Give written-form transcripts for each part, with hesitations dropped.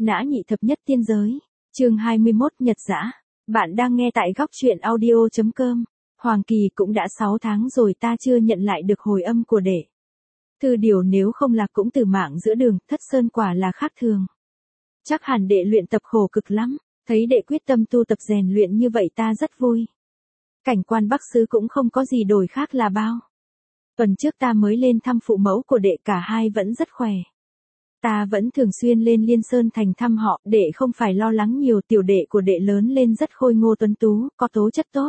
Nã nhị thập nhất tiên giới. Chương 21 Nhật giã. Bạn đang nghe tại góc truyện audio.com. Hoàng Kỳ cũng đã 6 tháng rồi ta chưa nhận lại được hồi âm của đệ. Thư điều nếu không lạc cũng từ mạng giữa đường, Thất Sơn quả là khác thường. Chắc hẳn đệ luyện tập khổ cực lắm, thấy đệ quyết tâm tu tập rèn luyện như vậy ta rất vui. Cảnh quan Bắc xứ cũng không có gì đổi khác là bao. Tuần trước ta mới lên thăm phụ mẫu của đệ, cả hai vẫn rất khỏe. Ta vẫn thường xuyên lên Liên Sơn thành thăm họ, đệ không phải lo lắng nhiều, tiểu đệ của đệ lớn lên rất khôi ngô tuấn tú, có tố chất tốt.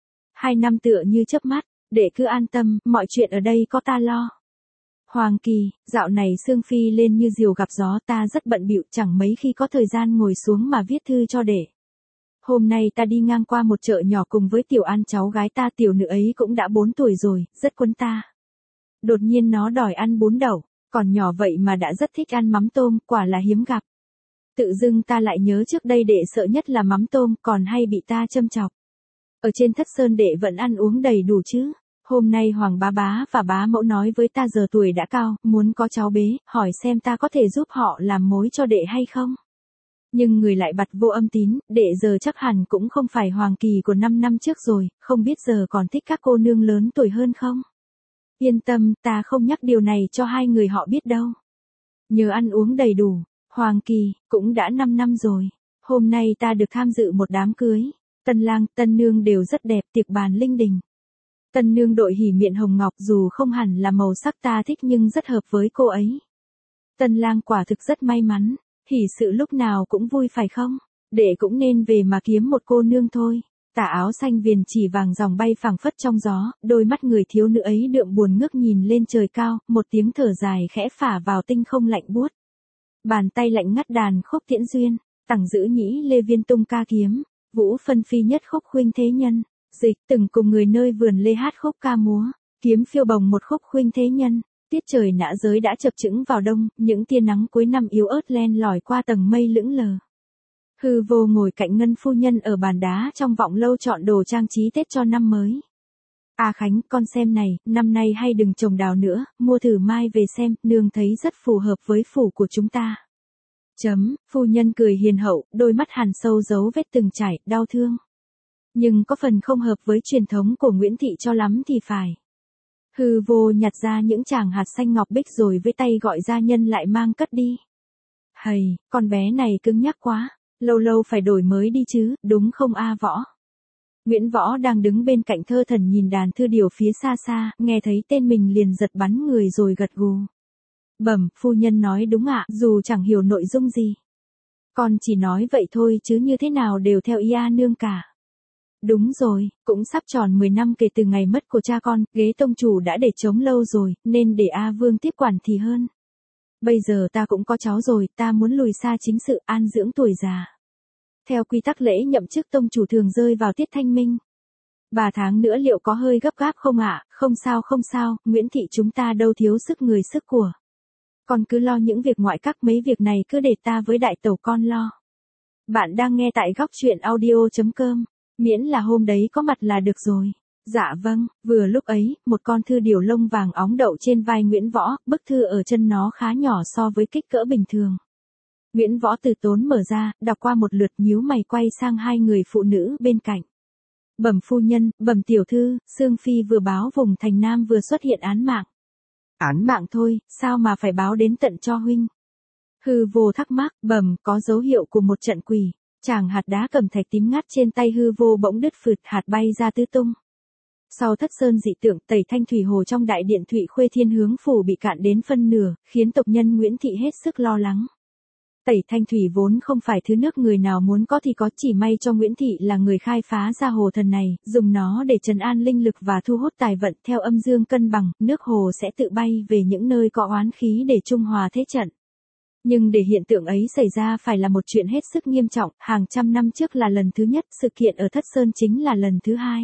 2 năm tựa như chớp mắt, đệ cứ an tâm, mọi chuyện ở đây có ta lo. Hoàng Kỳ, dạo này Sương Phi lên như diều gặp gió, ta rất bận bịu, chẳng mấy khi có thời gian ngồi xuống mà viết thư cho đệ. Hôm nay ta đi ngang qua một chợ nhỏ cùng với Tiểu An cháu gái ta, tiểu nữ ấy cũng đã 4 tuổi rồi, rất quấn ta. Đột nhiên nó đòi ăn bún đậu, còn nhỏ vậy mà đã rất thích ăn mắm tôm, quả là hiếm gặp. Tự dưng ta lại nhớ trước đây đệ sợ nhất là mắm tôm, còn hay bị ta châm chọc. Ở trên Thất Sơn đệ vẫn ăn uống đầy đủ chứ. Hôm nay Hoàng bá bá và bá mẫu nói với ta giờ tuổi đã cao, muốn có cháu bế, hỏi xem ta có thể giúp họ làm mối cho đệ hay không. Nhưng người lại bặt vô âm tín, đệ giờ chắc hẳn cũng không phải Hoàng Kỳ của 5 năm trước rồi, không biết giờ còn thích các cô nương lớn tuổi hơn không. Yên tâm, ta không nhắc điều này cho hai người họ biết đâu. Nhờ ăn uống đầy đủ, Hoàng Kỳ, cũng đã 5 năm rồi. Hôm nay ta được tham dự một đám cưới. Tân lang, tân nương đều rất đẹp, tiệc bàn linh đình. Tân nương đội hỉ miệng hồng ngọc, dù không hẳn là màu sắc ta thích nhưng rất hợp với cô ấy. Tân lang quả thực rất may mắn, hỉ sự lúc nào cũng vui phải không? Đệ cũng nên về mà kiếm một cô nương thôi. Tà áo xanh viền chỉ vàng dòng bay phảng phất trong gió, đôi mắt người thiếu nữ ấy đượm buồn ngước nhìn lên trời cao, một tiếng thở dài khẽ phả vào tinh không lạnh buốt. Bàn tay lạnh ngắt đàn khúc tiễn duyên, tẳng giữ nhĩ lê viên tung ca kiếm, vũ phân phi nhất khúc khuynh thế nhân, dịch từng cùng người nơi vườn lê hát khúc ca múa, kiếm phiêu bồng một khúc khuynh thế nhân. Tiết trời nã giới đã chập chững vào đông, những tia nắng cuối năm yếu ớt len lỏi qua tầng mây lững lờ. Hư Vô ngồi cạnh Ngân phu nhân ở bàn đá trong vọng lâu chọn đồ trang trí Tết cho năm mới. À Khánh, con xem này, năm nay hay đừng trồng đào nữa, mua thử mai về xem, nương thấy rất phù hợp với phủ của chúng ta. Phu nhân cười hiền hậu, đôi mắt hằn sâu dấu vết từng trải, đau thương. Nhưng có phần không hợp với truyền thống của Nguyễn Thị cho lắm thì phải. Hư Vô nhặt ra những tràng hạt xanh ngọc bích rồi với tay gọi gia nhân lại mang cất đi. Hầy, con bé này cứng nhắc quá. Lâu lâu phải đổi mới đi chứ, đúng không a Võ? Nguyễn Võ đang đứng bên cạnh thơ thần nhìn đàn thư điều phía xa xa, nghe thấy tên mình liền giật bắn người rồi gật gù. Bẩm, phu nhân nói đúng ạ, dù chẳng hiểu nội dung gì. Con chỉ nói vậy thôi chứ như thế nào đều theo ý a nương cả. Đúng rồi, cũng sắp tròn 10 năm kể từ ngày mất của cha con, ghế tông chủ đã để trống lâu rồi, nên để A Vương tiếp quản thì hơn. Bây giờ ta cũng có cháu rồi, ta muốn lùi xa chính sự an dưỡng tuổi già. Theo quy tắc lễ nhậm chức tông chủ thường rơi vào tiết thanh minh. 3 tháng nữa liệu có hơi gấp gáp không ạ? Không sao, Nguyễn Thị chúng ta đâu thiếu sức người sức của. Con cứ lo những việc ngoại các, mấy việc này cứ để ta với đại tẩu con lo. Bạn đang nghe tại góc truyện audio.com, miễn là hôm đấy có mặt là được rồi. Dạ vâng, vừa lúc ấy, một con thư điều lông vàng óng đậu trên vai Nguyễn Võ, bức thư ở chân nó khá nhỏ so với kích cỡ bình thường. Nguyễn Võ từ tốn mở ra, đọc qua một lượt nhíu mày quay sang hai người phụ nữ bên cạnh. Bẩm phu nhân, bẩm tiểu thư, Sương Phi vừa báo vùng thành Nam vừa xuất hiện án mạng. Án mạng thôi, sao mà phải báo đến tận cho huynh? Hư Vô thắc mắc, bẩm, có dấu hiệu của một trận quỷ. Chàng hạt đá cẩm thạch tím ngắt trên tay Hư Vô bỗng đứt phượt, hạt bay ra tứ tung. Sau Thất Sơn dị tượng, Tẩy Thanh thủy hồ trong đại điện Thụy Khuê Thiên Hướng phủ bị cạn đến phân nửa, khiến tộc nhân Nguyễn Thị hết sức lo lắng. Tẩy Thanh thủy vốn không phải thứ nước người nào muốn có thì có, chỉ may cho Nguyễn Thị là người khai phá ra hồ thần này, dùng nó để trấn an linh lực và thu hút tài vận, theo âm dương cân bằng, nước hồ sẽ tự bay về những nơi có oán khí để trung hòa thế trận. Nhưng để hiện tượng ấy xảy ra phải là một chuyện hết sức nghiêm trọng, hàng trăm năm trước là lần thứ nhất, sự kiện ở Thất Sơn chính là lần thứ hai.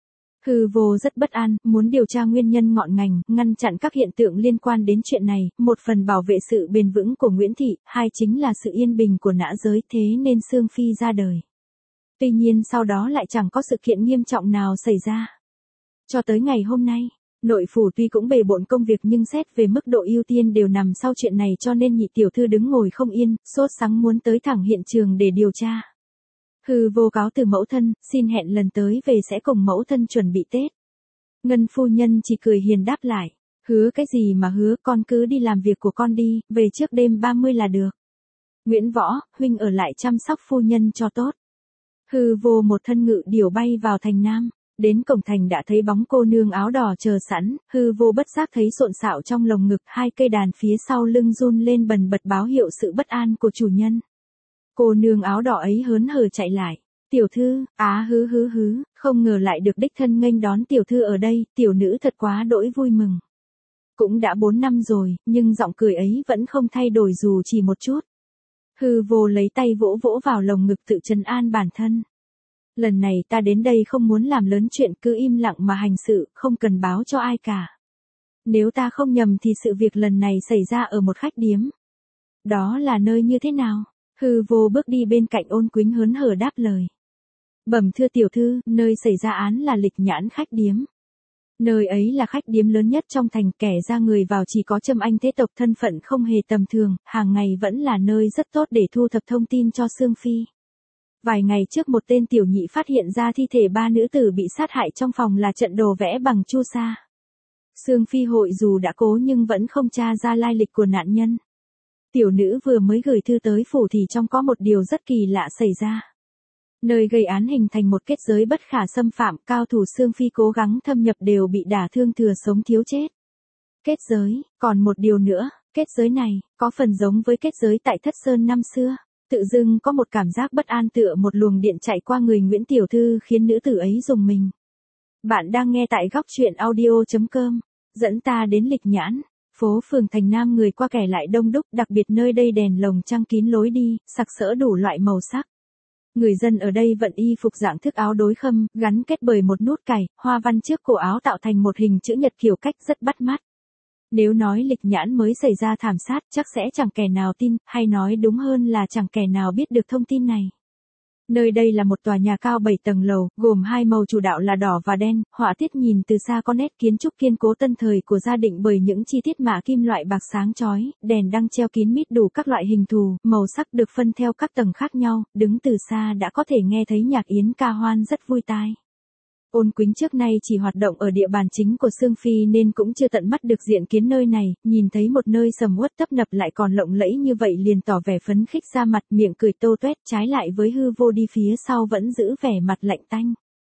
Hư Vô rất bất an, muốn điều tra nguyên nhân ngọn ngành, ngăn chặn các hiện tượng liên quan đến chuyện này, một phần bảo vệ sự bền vững của Nguyễn Thị, hai chính là sự yên bình của nã giới, thế nên Sương Phi ra đời. Tuy nhiên sau đó lại chẳng có sự kiện nghiêm trọng nào xảy ra. Cho tới ngày hôm nay, Nội phủ tuy cũng bề bộn công việc nhưng xét về mức độ ưu tiên đều nằm sau chuyện này cho nên nhị tiểu thư đứng ngồi không yên, sốt sắng muốn tới thẳng hiện trường để điều tra. Hư vô cáo từ mẫu thân, xin hẹn lần tới về sẽ cùng mẫu thân chuẩn bị Tết. Ngân phu nhân chỉ cười hiền đáp lại, hứa cái gì mà hứa, con cứ đi làm việc của con đi, về trước đêm 30 là được. Nguyễn Võ, huynh ở lại chăm sóc phu nhân cho tốt. Hư vô một thân ngự điểu bay vào thành Nam. Đến cổng thành đã thấy bóng cô nương áo đỏ chờ sẵn, hư vô bất giác thấy xộn xạo trong lồng ngực, hai cây đàn phía sau lưng run lên bần bật báo hiệu sự bất an của chủ nhân. Cô nương áo đỏ ấy hớn hở chạy lại. Tiểu thư, hứ, không ngờ lại được đích thân nghênh đón tiểu thư ở đây, tiểu nữ thật quá đỗi vui mừng. Cũng đã 4 năm rồi, nhưng giọng cười ấy vẫn không thay đổi dù chỉ một chút. Hư vô lấy tay vỗ vỗ vào lồng ngực tự trấn an bản thân. Lần này ta đến đây không muốn làm lớn chuyện, cứ im lặng mà hành sự, không cần báo cho ai cả. Nếu ta không nhầm thì sự việc lần này xảy ra ở một khách điếm. Đó là nơi như thế nào? Hư vô bước đi bên cạnh Ôn Quýnh hớn hở đáp lời. Bẩm thưa tiểu thư, nơi xảy ra án là Lịch Nhãn khách điếm. Nơi ấy là khách điếm lớn nhất trong thành, kẻ ra người vào chỉ có Trâm Anh thế tộc, thân phận không hề tầm thường, hàng ngày vẫn là nơi rất tốt để thu thập thông tin cho Sương Phi. Vài ngày trước một tên tiểu nhị phát hiện ra thi thể 3 nữ tử bị sát hại trong phòng là trận đồ vẽ bằng chu sa. Sương Phi hội dù đã cố nhưng vẫn không tra ra lai lịch của nạn nhân. Tiểu nữ vừa mới gửi thư tới phủ thì trong có một điều rất kỳ lạ xảy ra. Nơi gây án hình thành một kết giới bất khả xâm phạm, cao thủ Sương Phi cố gắng thâm nhập đều bị đả thương thừa sống thiếu chết. Kết giới, còn một điều nữa, kết giới này, có phần giống với kết giới tại Thất Sơn năm xưa. Tự dưng có một cảm giác bất an tựa một luồng điện chạy qua người Nguyễn tiểu thư khiến nữ tử ấy rùng mình. Bạn đang nghe tại góc truyện audio.com, dẫn ta đến Lịch Nhãn. Phố phường thành Nam người qua kẻ lại đông đúc, đặc biệt nơi đây đèn lồng trăng kín lối đi, sặc sỡ đủ loại màu sắc. Người dân ở đây vận y phục dạng thức áo đối khâm, gắn kết bởi một nút cài, hoa văn trước cổ áo tạo thành một hình chữ nhật kiểu cách rất bắt mắt. Nếu nói Lịch Nhãn mới xảy ra thảm sát chắc sẽ chẳng kẻ nào tin, hay nói đúng hơn là chẳng kẻ nào biết được thông tin này. Nơi đây là một tòa nhà cao 7 tầng lầu, gồm 2 màu chủ đạo là đỏ và đen, họa tiết nhìn từ xa có nét kiến trúc kiên cố tân thời của gia định bởi những chi tiết mạ kim loại bạc sáng chói, đèn đăng treo kín mít đủ các loại hình thù, màu sắc được phân theo các tầng khác nhau, đứng từ xa đã có thể nghe thấy nhạc yến ca hoan rất vui tai. Ôn Quýnh trước nay chỉ hoạt động ở địa bàn chính của Sương Phi nên cũng chưa tận mắt được diện kiến nơi này, nhìn thấy một nơi sầm uất tấp nập lại còn lộng lẫy như vậy liền tỏ vẻ phấn khích ra mặt, miệng cười tô toét, trái lại với hư vô đi phía sau vẫn giữ vẻ mặt lạnh tanh.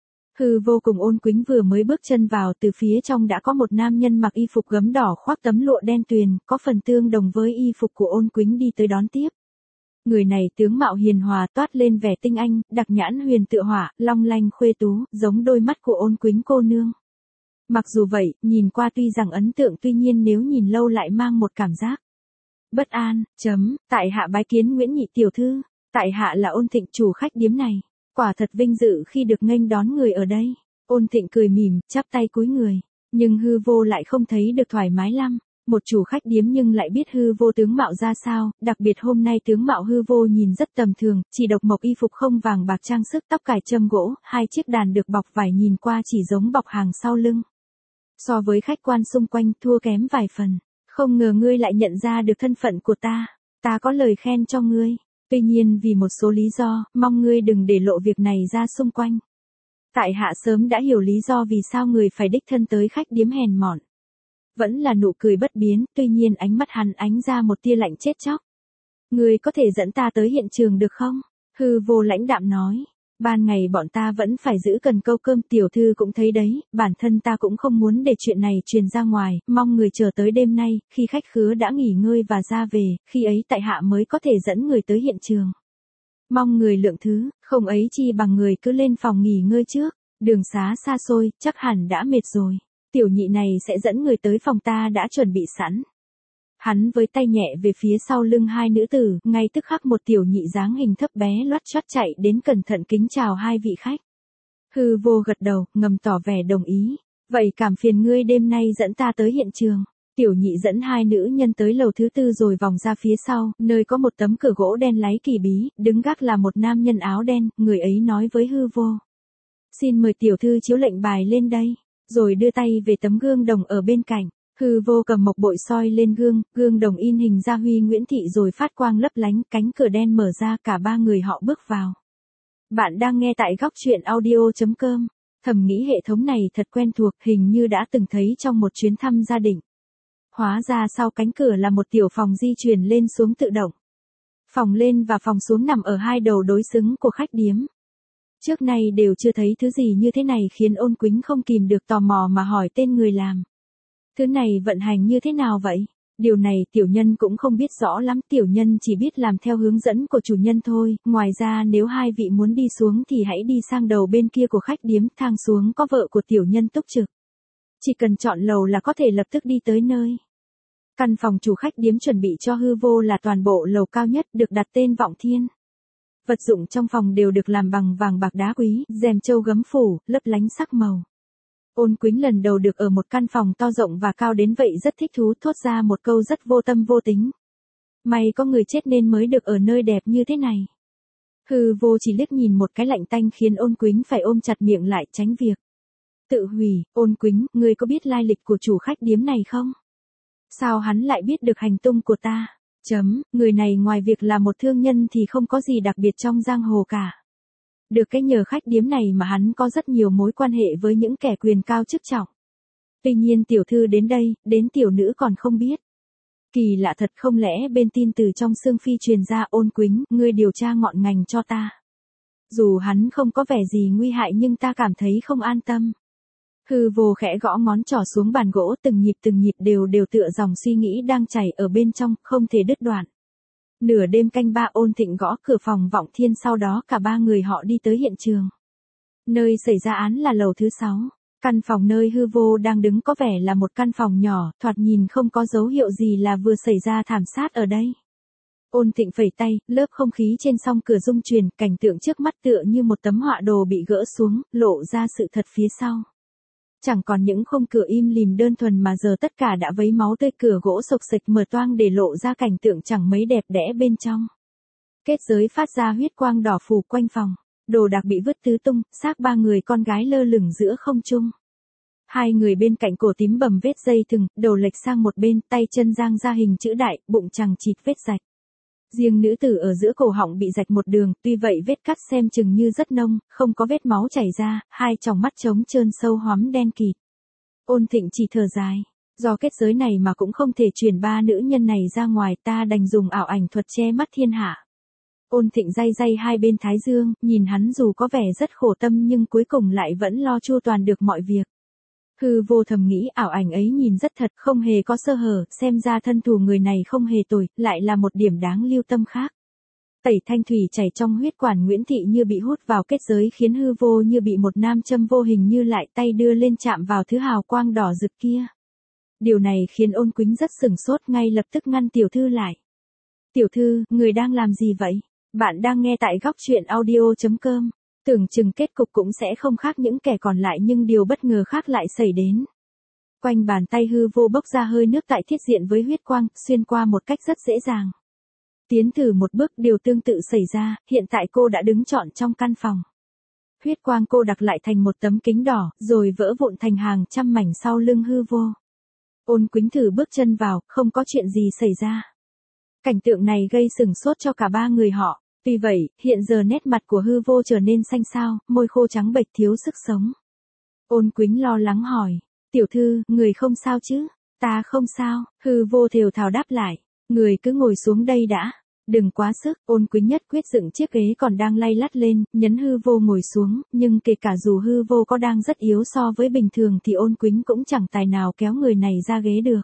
Hư vô cùng Ôn Quýnh vừa mới bước chân vào, từ phía trong đã có một nam nhân mặc y phục gấm đỏ khoác tấm lụa đen tuyền, có phần tương đồng với y phục của Ôn Quýnh đi tới đón tiếp. Người này tướng mạo hiền hòa toát lên vẻ tinh anh, đặc nhãn huyền tựa hỏa, long lanh khuê tú, giống đôi mắt của Ôn Quýnh cô nương. Mặc dù vậy, nhìn qua tuy rằng ấn tượng tuy nhiên nếu nhìn lâu lại mang một cảm giác bất an. Tại hạ bái kiến Nguyễn nhị tiểu thư, tại hạ là Ôn Thịnh chủ khách điếm này, quả thật vinh dự khi được nghênh đón người ở đây. Ôn Thịnh cười mỉm, chắp tay cúi người, nhưng hư vô lại không thấy được thoải mái lắm. Một chủ khách điếm nhưng lại biết hư vô tướng mạo ra sao, đặc biệt hôm nay tướng mạo hư vô nhìn rất tầm thường, chỉ độc mộc y phục không vàng bạc trang sức, tóc cài châm gỗ, 2 chiếc đàn được bọc vải nhìn qua chỉ giống bọc hàng sau lưng. So với khách quan xung quanh thua kém vài phần, không ngờ ngươi lại nhận ra được thân phận của ta có lời khen cho ngươi, tuy nhiên vì một số lý do, mong ngươi đừng để lộ việc này ra xung quanh. Tại hạ sớm đã hiểu lý do vì sao người phải đích thân tới khách điếm hèn mọn. Vẫn là nụ cười bất biến, tuy nhiên ánh mắt hắn ánh ra một tia lạnh chết chóc. Ngươi có thể dẫn ta tới hiện trường được không? Hư vô lãnh đạm nói. Ban ngày bọn ta vẫn phải giữ cần câu cơm, tiểu thư cũng thấy đấy, bản thân ta cũng không muốn để chuyện này truyền ra ngoài, mong người chờ tới đêm nay, khi khách khứa đã nghỉ ngơi và ra về, khi ấy tại hạ mới có thể dẫn người tới hiện trường. Mong người lượng thứ, không ấy chi bằng người cứ lên phòng nghỉ ngơi trước, đường xá xa xôi, chắc hẳn đã mệt rồi. Tiểu nhị này sẽ dẫn người tới phòng ta đã chuẩn bị sẵn. Hắn với tay nhẹ về phía sau lưng 2 nữ tử, ngay tức khắc một tiểu nhị dáng hình thấp bé loắt choắt chạy đến cẩn thận kính chào 2 vị khách. Hư vô gật đầu, ngầm tỏ vẻ đồng ý. Vậy cảm phiền ngươi đêm nay dẫn ta tới hiện trường. Tiểu nhị dẫn 2 nữ nhân tới lầu thứ 4 rồi vòng ra phía sau, nơi có một tấm cửa gỗ đen láy kỳ bí, đứng gác là một nam nhân áo đen, người ấy nói với hư vô. Xin mời tiểu thư chiếu lệnh bài lên đây. rồi đưa tay về tấm gương đồng ở bên cạnh. Hư vô cầm mộc bội soi lên gương, gương đồng in hình Gia Huy Nguyễn Thị rồi phát quang lấp lánh, cánh cửa đen mở ra, cả ba người họ bước vào. Bạn đang nghe tại góc truyện audio.com. Thầm nghĩ hệ thống này thật quen thuộc, hình như đã từng thấy trong một chuyến thăm gia đình. Hóa ra sau cánh cửa là một tiểu phòng di chuyển lên xuống tự động. Phòng lên và phòng xuống nằm ở hai đầu đối xứng của khách điếm. Trước nay đều chưa thấy thứ gì như thế này, khiến Ôn Quýnh không kìm được tò mò mà hỏi tên người làm. Thứ này vận hành như thế nào vậy? Điều này tiểu nhân cũng không biết rõ lắm, tiểu nhân chỉ biết làm theo hướng dẫn của chủ nhân thôi. Ngoài ra nếu hai vị muốn đi xuống thì hãy đi sang đầu bên kia của khách điếm, thang xuống có vợ của tiểu nhân túc trực. Chỉ cần chọn lầu là có thể lập tức đi tới nơi. Căn phòng chủ khách điếm chuẩn bị cho hư vô là toàn bộ lầu cao nhất, được đặt tên Vọng Thiên. Vật dụng trong phòng đều được làm bằng vàng bạc đá quý, rèm châu gấm phủ, lấp lánh sắc màu. Ôn Quýnh lần đầu được ở một căn phòng to rộng và cao đến vậy rất thích thú, thốt ra một câu rất vô tâm vô tính. May có người chết nên mới được ở nơi đẹp như thế này. Hư vô chỉ liếc nhìn một cái lạnh tanh khiến Ôn Quýnh phải ôm chặt miệng lại tránh việc tự hủy. Ôn Quýnh, ngươi có biết lai lịch của chủ khách điếm này không? Sao hắn lại biết được hành tung của ta? Người này ngoài việc là một thương nhân thì không có gì đặc biệt trong giang hồ cả. Được cái nhờ khách điếm này mà hắn có rất nhiều mối quan hệ với những kẻ quyền cao chức trọng. Tuy nhiên tiểu thư đến đây, đến tiểu nữ còn không biết. Kỳ lạ thật, không lẽ bên tin từ trong xương phi truyền ra? Ôn Quýnh, ngươi điều tra ngọn ngành cho ta. Dù hắn không có vẻ gì nguy hại nhưng ta cảm thấy không an tâm. Hư vô khẽ gõ ngón trỏ xuống bàn gỗ, từng nhịp đều tựa dòng suy nghĩ đang chảy ở bên trong, không thể đứt đoạn. Nửa đêm canh ba, Ôn Thịnh gõ cửa phòng Vọng Thiên, sau đó cả ba người họ đi tới hiện trường. Nơi xảy ra án là lầu thứ 6. Căn phòng nơi hư vô đang đứng có vẻ là một căn phòng nhỏ, thoạt nhìn không có dấu hiệu gì là vừa xảy ra thảm sát ở đây. Ôn Thịnh phẩy tay, lớp không khí trên song cửa rung chuyển, cảnh tượng trước mắt tựa như một tấm họa đồ bị gỡ xuống, lộ ra sự thật phía sau. Chẳng còn những khung cửa im lìm đơn thuần mà giờ tất cả đã vấy máu tươi, cửa gỗ xộc xệch mở toang để lộ ra cảnh tượng chẳng mấy đẹp đẽ bên trong. Kết giới phát ra huyết quang đỏ phủ quanh phòng, đồ đạc bị vứt tứ tung, xác ba người con gái lơ lửng giữa không trung. Hai người bên cạnh cổ tím bầm vết dây thừng, đầu lệch sang một bên, tay chân giang ra hình chữ đại, bụng chằng chịt vết rạch. Riêng nữ tử ở giữa cổ họng bị rạch một đường, tuy vậy vết cắt xem chừng như rất nông, không có vết máu chảy ra, hai tròng mắt trống trơn sâu hoắm đen kịt. Ôn Thịnh chỉ thở dài, do kết giới này mà cũng không thể chuyển ba nữ nhân này ra ngoài, ta đành dùng ảo ảnh thuật che mắt thiên hạ. Ôn Thịnh day hai bên thái dương, nhìn hắn dù có vẻ rất khổ tâm nhưng cuối cùng lại vẫn lo chu toàn được mọi việc. Hư vô thầm nghĩ ảo ảnh ấy nhìn rất thật, không hề có sơ hở, xem ra thân thủ người này không hề tồi, lại là một điểm đáng lưu tâm khác. Tẩy thanh thủy chảy trong huyết quản Nguyễn Thị như bị hút vào kết giới, khiến hư vô như bị một nam châm vô hình như lại tay đưa lên chạm vào thứ hào quang đỏ rực kia. Điều này khiến Ôn Quýnh rất sửng sốt, ngay lập tức ngăn tiểu thư lại. Tiểu thư, người đang làm gì vậy? Bạn đang nghe tại góc truyện audio.com. Tưởng chừng kết cục cũng sẽ không khác những kẻ còn lại nhưng điều bất ngờ khác lại xảy đến. Quanh bàn tay hư vô bốc ra hơi nước tại thiết diện với huyết quang, xuyên qua một cách rất dễ dàng. Tiến thử một bước, điều tương tự xảy ra, hiện tại cô đã đứng trọn trong căn phòng. Huyết quang cô đặc lại thành một tấm kính đỏ, rồi vỡ vụn thành hàng trăm mảnh sau lưng hư vô. Ôn Quýnh thử bước chân vào, không có chuyện gì xảy ra. Cảnh tượng này gây sửng sốt cho cả ba người họ. Tuy vậy, hiện giờ nét mặt của hư vô trở nên xanh xao, môi khô trắng bệch thiếu sức sống. Ôn Quýnh lo lắng hỏi, tiểu thư, người không sao chứ? Ta không sao, hư vô thều thào đáp lại, người cứ ngồi xuống đây đã, đừng quá sức. Ôn Quýnh nhất quyết dựng chiếc ghế còn đang lay lắt lên, nhấn hư vô ngồi xuống, nhưng kể cả dù hư vô có đang rất yếu so với bình thường thì Ôn Quýnh cũng chẳng tài nào kéo người này ra ghế được.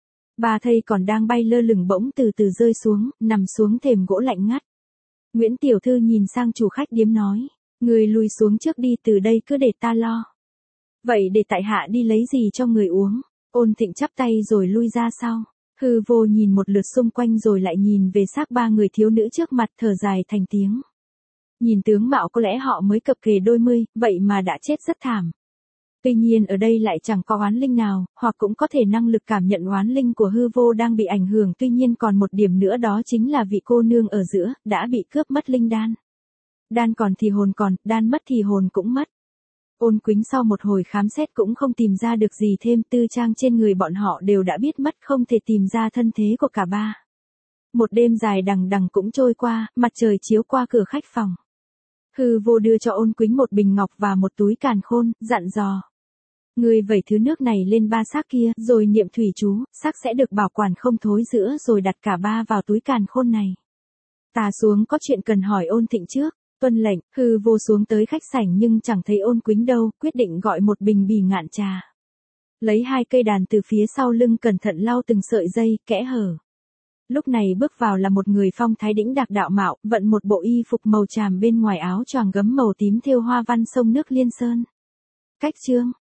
Ba thây còn đang bay lơ lửng bỗng từ từ rơi xuống, nằm xuống thềm gỗ lạnh ngắt. Nguyễn tiểu thư nhìn sang chủ khách điếm nói, người lùi xuống trước đi, từ đây cứ để ta lo. Vậy để tại hạ đi lấy gì cho người uống? Ôn Thịnh chắp tay rồi lui ra sau. Hư vô nhìn một lượt xung quanh rồi lại nhìn về xác ba người thiếu nữ trước mặt, thở dài thành tiếng. Nhìn tướng mạo có lẽ họ mới cập kề đôi mươi, vậy mà đã chết rất thảm. Tuy nhiên ở đây lại chẳng có oán linh nào, hoặc cũng có thể năng lực cảm nhận oán linh của hư vô đang bị ảnh hưởng. Tuy nhiên còn một điểm nữa, đó chính là vị cô nương ở giữa, đã bị cướp mất linh đan. Đan còn thì hồn còn, đan mất thì hồn cũng mất. Ôn Quýnh sau một hồi khám xét cũng không tìm ra được gì thêm, tư trang trên người bọn họ đều đã biết mất, không thể tìm ra thân thế của cả ba. Một đêm dài đằng đằng cũng trôi qua, mặt trời chiếu qua cửa khách phòng. Hư Vô đưa cho Ôn Quýnh một bình ngọc và một túi càn khôn, dặn dò. Ngươi vẩy thứ nước này lên ba xác kia, rồi niệm thủy chú, xác sẽ được bảo quản không thối rữa, rồi đặt cả ba vào túi càn khôn này. Ta xuống có chuyện cần hỏi Ôn Thịnh trước. Tuân lệnh, Hư Vô xuống tới khách sảnh nhưng chẳng thấy Ôn Quýnh đâu, quyết định gọi một bình bì ngạn trà. Lấy 2 cây đàn từ phía sau lưng cẩn thận lau từng sợi dây, kẽ hở. Lúc này bước vào là một người phong thái đĩnh đạc đạo mạo, vận một bộ y phục màu tràm bên ngoài áo choàng gấm màu tím thêu hoa văn sông nước Liên Sơn. Cách chương